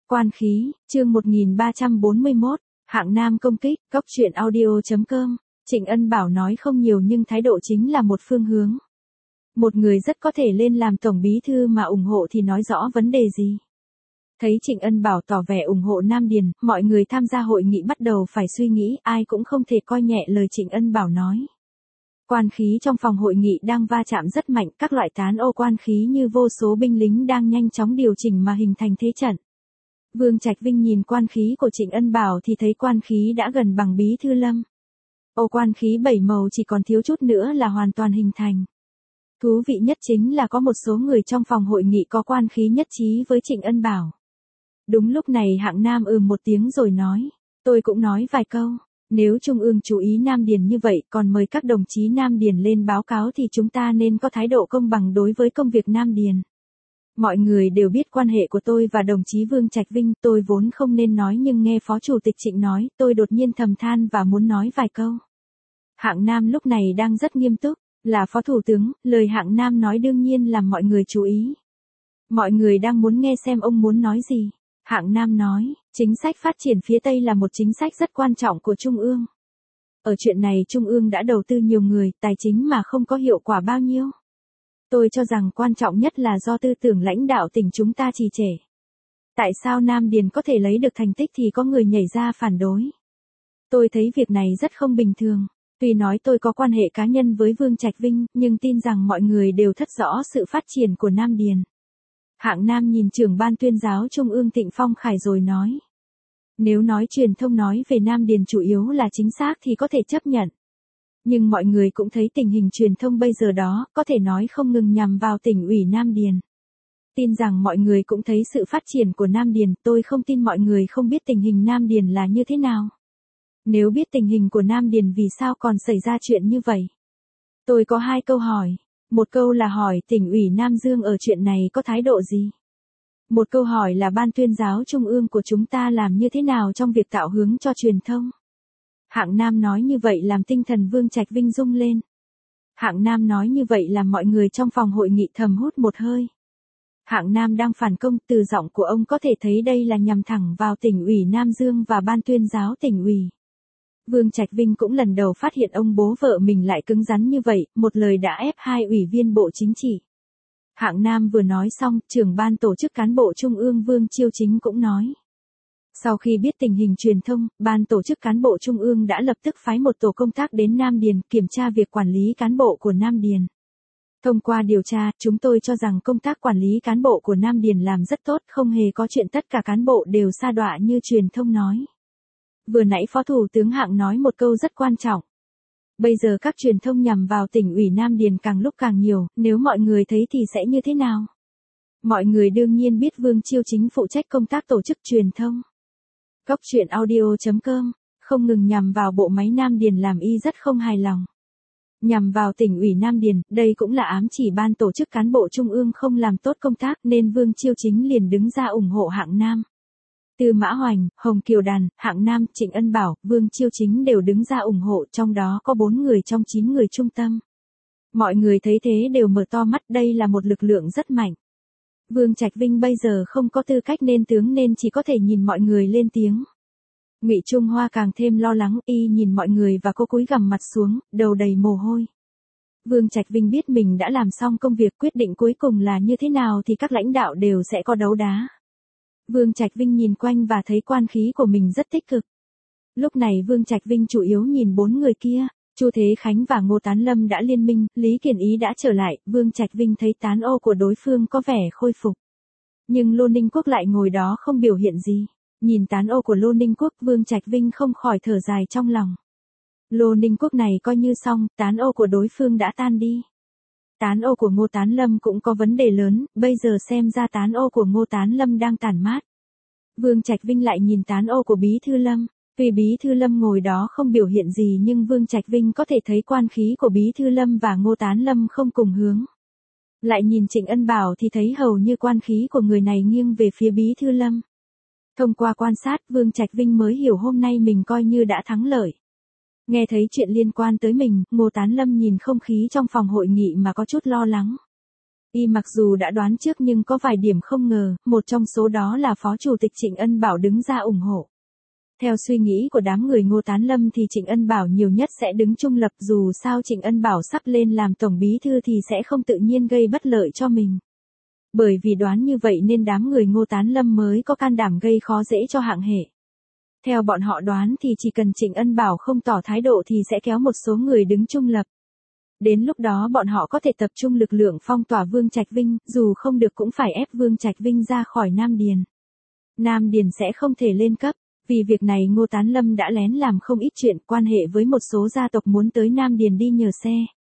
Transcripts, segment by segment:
Quan khí, chương 1341, hạng nam công kích, cốc truyện audio.com, Trịnh Ân Bảo nói không nhiều nhưng thái độ chính là một phương hướng. Một người rất có thể lên làm tổng bí thư mà ủng hộ thì nói rõ vấn đề gì. Thấy Trịnh Ân Bảo tỏ vẻ ủng hộ Nam Điền, mọi người tham gia hội nghị bắt đầu phải suy nghĩ, ai cũng không thể coi nhẹ lời Trịnh Ân Bảo nói. Quan khí trong phòng hội nghị đang va chạm rất mạnh, các loại tán ô quan khí như vô số binh lính đang nhanh chóng điều chỉnh mà hình thành thế trận. Vương Trạch Vinh nhìn quan khí của Trịnh Ân Bảo thì thấy quan khí đã gần bằng bí thư Lâm. Ô quan khí 7 màu chỉ còn thiếu chút nữa là hoàn toàn hình thành. Thú vị nhất chính là có một số người trong phòng hội nghị có quan khí nhất trí với Trịnh Ân Bảo. Đúng lúc này hạng nam một tiếng rồi nói, tôi cũng nói vài câu. Nếu Trung ương chú ý Nam Điền như vậy còn mời các đồng chí Nam Điền lên báo cáo thì chúng ta nên có thái độ công bằng đối với công việc Nam Điền. Mọi người đều biết quan hệ của tôi và đồng chí Vương Trạch Vinh, tôi vốn không nên nói nhưng nghe Phó Chủ tịch Trịnh nói, tôi đột nhiên thầm than và muốn nói vài câu. Hạng Nam lúc này đang rất nghiêm túc, là Phó Thủ tướng, lời Hạng Nam nói đương nhiên làm mọi người chú ý. Mọi người đang muốn nghe xem ông muốn nói gì. Hạng Nam nói, chính sách phát triển phía Tây là một chính sách rất quan trọng của Trung ương. Ở chuyện này Trung ương đã đầu tư nhiều người, tài chính mà không có hiệu quả bao nhiêu. Tôi cho rằng quan trọng nhất là do tư tưởng lãnh đạo tỉnh chúng ta trì trệ. Tại sao Nam Điền có thể lấy được thành tích thì có người nhảy ra phản đối. Tôi thấy việc này rất không bình thường. Tuy nói tôi có quan hệ cá nhân với Vương Trạch Vinh, nhưng tin rằng mọi người đều thất rõ sự phát triển của Nam Điền. Hạng Nam nhìn trưởng ban tuyên giáo Trung ương Thịnh Phong Khải rồi nói. Nếu nói truyền thông nói về Nam Điền chủ yếu là chính xác thì có thể chấp nhận. Nhưng mọi người cũng thấy tình hình truyền thông bây giờ đó, có thể nói không ngừng nhằm vào tỉnh ủy Nam Điền. Tin rằng mọi người cũng thấy sự phát triển của Nam Điền, tôi không tin mọi người không biết tình hình Nam Điền là như thế nào. Nếu biết tình hình của Nam Điền vì sao còn xảy ra chuyện như vậy? Tôi có 2 câu hỏi. Một câu là hỏi tỉnh ủy Nam Dương ở chuyện này có thái độ gì? Một câu hỏi là ban tuyên giáo Trung ương của chúng ta làm như thế nào trong việc tạo hướng cho truyền thông? Hạng Nam nói như vậy làm tinh thần Vương Trạch Vinh rung lên. Hạng Nam nói như vậy làm mọi người trong phòng hội nghị thầm hút một hơi. Hạng Nam đang phản công, từ giọng của ông có thể thấy đây là nhằm thẳng vào tỉnh ủy Nam Dương và ban tuyên giáo tỉnh ủy. Vương Trạch Vinh cũng lần đầu phát hiện ông bố vợ mình lại cứng rắn như vậy, một lời đã ép 2 ủy viên Bộ Chính trị. Hạng Nam vừa nói xong, trưởng ban tổ chức cán bộ Trung ương Vương Chiêu Chính cũng nói. Sau khi biết tình hình truyền thông, ban tổ chức cán bộ Trung ương đã lập tức phái một tổ công tác đến Nam Điền kiểm tra việc quản lý cán bộ của Nam Điền. Thông qua điều tra, chúng tôi cho rằng công tác quản lý cán bộ của Nam Điền làm rất tốt, không hề có chuyện tất cả cán bộ đều sa đọa như truyền thông nói. Vừa nãy Phó Thủ tướng Hạng nói một câu rất quan trọng. Bây giờ các truyền thông nhằm vào tỉnh ủy Nam Điền càng lúc càng nhiều, nếu mọi người thấy thì sẽ như thế nào? Mọi người đương nhiên biết Vương Chiêu Chính phụ trách công tác tổ chức truyền thông. Cốc truyện audio.com, không ngừng nhằm vào bộ máy Nam Điền làm y rất không hài lòng. Nhằm vào tỉnh ủy Nam Điền, đây cũng là ám chỉ ban tổ chức cán bộ Trung ương không làm tốt công tác nên Vương Chiêu Chính liền đứng ra ủng hộ Hạng Nam. Từ Mã Hoành, Hồng Kiều Đàn, Hạng Nam, Trịnh Ân Bảo, Vương Chiêu Chính đều đứng ra ủng hộ, trong đó có 4 người trong 9 người trung tâm. Mọi người thấy thế đều mở to mắt, đây là một lực lượng rất mạnh. Vương Trạch Vinh bây giờ không có tư cách nên tướng nên chỉ có thể nhìn mọi người lên tiếng. Ngụy Trung Hoa càng thêm lo lắng, y nhìn mọi người và cô cúi gằm mặt xuống, đầu đầy mồ hôi. Vương Trạch Vinh biết mình đã làm xong công việc, quyết định cuối cùng là như thế nào thì các lãnh đạo đều sẽ có đấu đá. Vương Trạch Vinh nhìn quanh và thấy quan khí của mình rất tích cực. Lúc này Vương Trạch Vinh chủ yếu nhìn 4 người kia, Chu Thế Khánh và Ngô Tán Lâm đã liên minh, Lý Kiền Ý đã trở lại, Vương Trạch Vinh thấy tán ô của đối phương có vẻ khôi phục. Nhưng Lô Ninh Quốc lại ngồi đó không biểu hiện gì. Nhìn tán ô của Lô Ninh Quốc, Vương Trạch Vinh không khỏi thở dài trong lòng. Lô Ninh Quốc này coi như xong, tán ô của đối phương đã tan đi. Tán ô của Ngô Tán Lâm cũng có vấn đề lớn, bây giờ xem ra tán ô của Ngô Tán Lâm đang tản mát. Vương Trạch Vinh lại nhìn tán ô của Bí Thư Lâm, tuy Bí Thư Lâm ngồi đó không biểu hiện gì nhưng Vương Trạch Vinh có thể thấy quan khí của Bí Thư Lâm và Ngô Tán Lâm không cùng hướng. Lại nhìn Trịnh Ân Bảo thì thấy hầu như quan khí của người này nghiêng về phía Bí Thư Lâm. Thông qua quan sát, Vương Trạch Vinh mới hiểu hôm nay mình coi như đã thắng lợi. Nghe thấy chuyện liên quan tới mình, Ngô Tán Lâm nhìn không khí trong phòng hội nghị mà có chút lo lắng. Y mặc dù đã đoán trước nhưng có vài điểm không ngờ, một trong số đó là Phó Chủ tịch Trịnh Ân Bảo đứng ra ủng hộ. Theo suy nghĩ của đám người Ngô Tán Lâm thì Trịnh Ân Bảo nhiều nhất sẽ đứng trung lập, dù sao Trịnh Ân Bảo sắp lên làm tổng bí thư thì sẽ không tự nhiên gây bất lợi cho mình. Bởi vì đoán như vậy nên đám người Ngô Tán Lâm mới có can đảm gây khó dễ cho Hạng Hệ. Theo bọn họ đoán thì chỉ cần Trịnh Ân Bảo không tỏ thái độ thì sẽ kéo một số người đứng trung lập. Đến lúc đó bọn họ có thể tập trung lực lượng phong tỏa Vương Trạch Vinh, dù không được cũng phải ép Vương Trạch Vinh ra khỏi Nam Điền. Nam Điền sẽ không thể lên cấp, vì việc này Ngô Tán Lâm đã lén làm không ít chuyện, quan hệ với một số gia tộc muốn tới Nam Điền đi nhờ xe.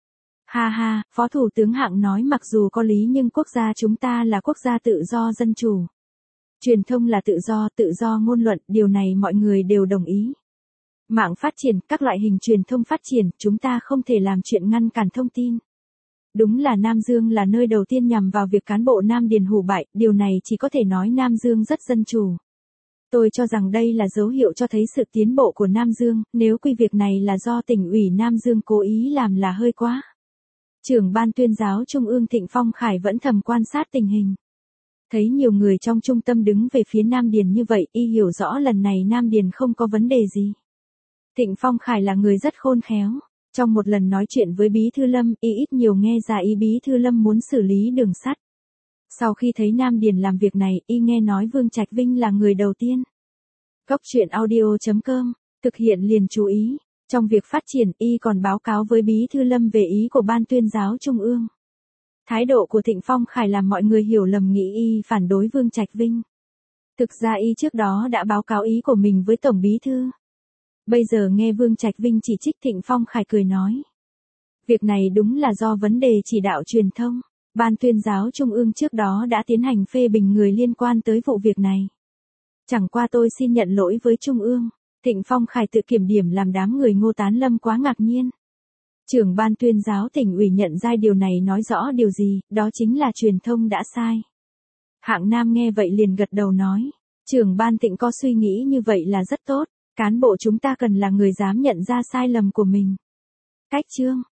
Ha ha, Phó Thủ tướng Hạng nói mặc dù có lý nhưng quốc gia chúng ta là quốc gia tự do dân chủ. Truyền thông là tự do ngôn luận, điều này mọi người đều đồng ý. Mạng phát triển, các loại hình truyền thông phát triển, chúng ta không thể làm chuyện ngăn cản thông tin. Đúng là Nam Dương là nơi đầu tiên nhằm vào việc cán bộ Nam Điền hủ bại, điều này chỉ có thể nói Nam Dương rất dân chủ. Tôi cho rằng đây là dấu hiệu cho thấy sự tiến bộ của Nam Dương, nếu quy việc này là do tỉnh ủy Nam Dương cố ý làm là hơi quá. Trưởng ban tuyên giáo Trung ương Thịnh Phong Khải vẫn thầm quan sát tình hình. Thấy nhiều người trong trung tâm đứng về phía Nam Điền như vậy, y hiểu rõ lần này Nam Điền không có vấn đề gì. Thịnh Phong Khải là người rất khôn khéo. Trong một lần nói chuyện với Bí Thư Lâm, y ít nhiều nghe ra ý Bí Thư Lâm muốn xử lý đường sắt. Sau khi thấy Nam Điền làm việc này, y nghe nói Vương Trạch Vinh là người đầu tiên. Cốc truyện audio.com, thực hiện liền chú ý. Trong việc phát triển, y còn báo cáo với Bí Thư Lâm về ý của Ban tuyên giáo Trung ương. Thái độ của Thịnh Phong Khải làm mọi người hiểu lầm nghĩ y phản đối Vương Trạch Vinh. Thực ra y trước đó đã báo cáo ý của mình với Tổng Bí Thư. Bây giờ nghe Vương Trạch Vinh chỉ trích, Thịnh Phong Khải cười nói. Việc này đúng là do vấn đề chỉ đạo truyền thông. Ban tuyên giáo Trung ương trước đó đã tiến hành phê bình người liên quan tới vụ việc này. Chẳng qua tôi xin nhận lỗi với Trung ương. Thịnh Phong Khải tự kiểm điểm làm đám người Ngô Tán Lâm quá ngạc nhiên. Trưởng ban tuyên giáo tỉnh ủy nhận ra điều này nói rõ điều gì, đó chính là truyền thông đã sai. Hạng Nam nghe vậy liền gật đầu nói. Trưởng ban Thịnh có suy nghĩ như vậy là rất tốt. Cán bộ chúng ta cần là người dám nhận ra sai lầm của mình. Cách chương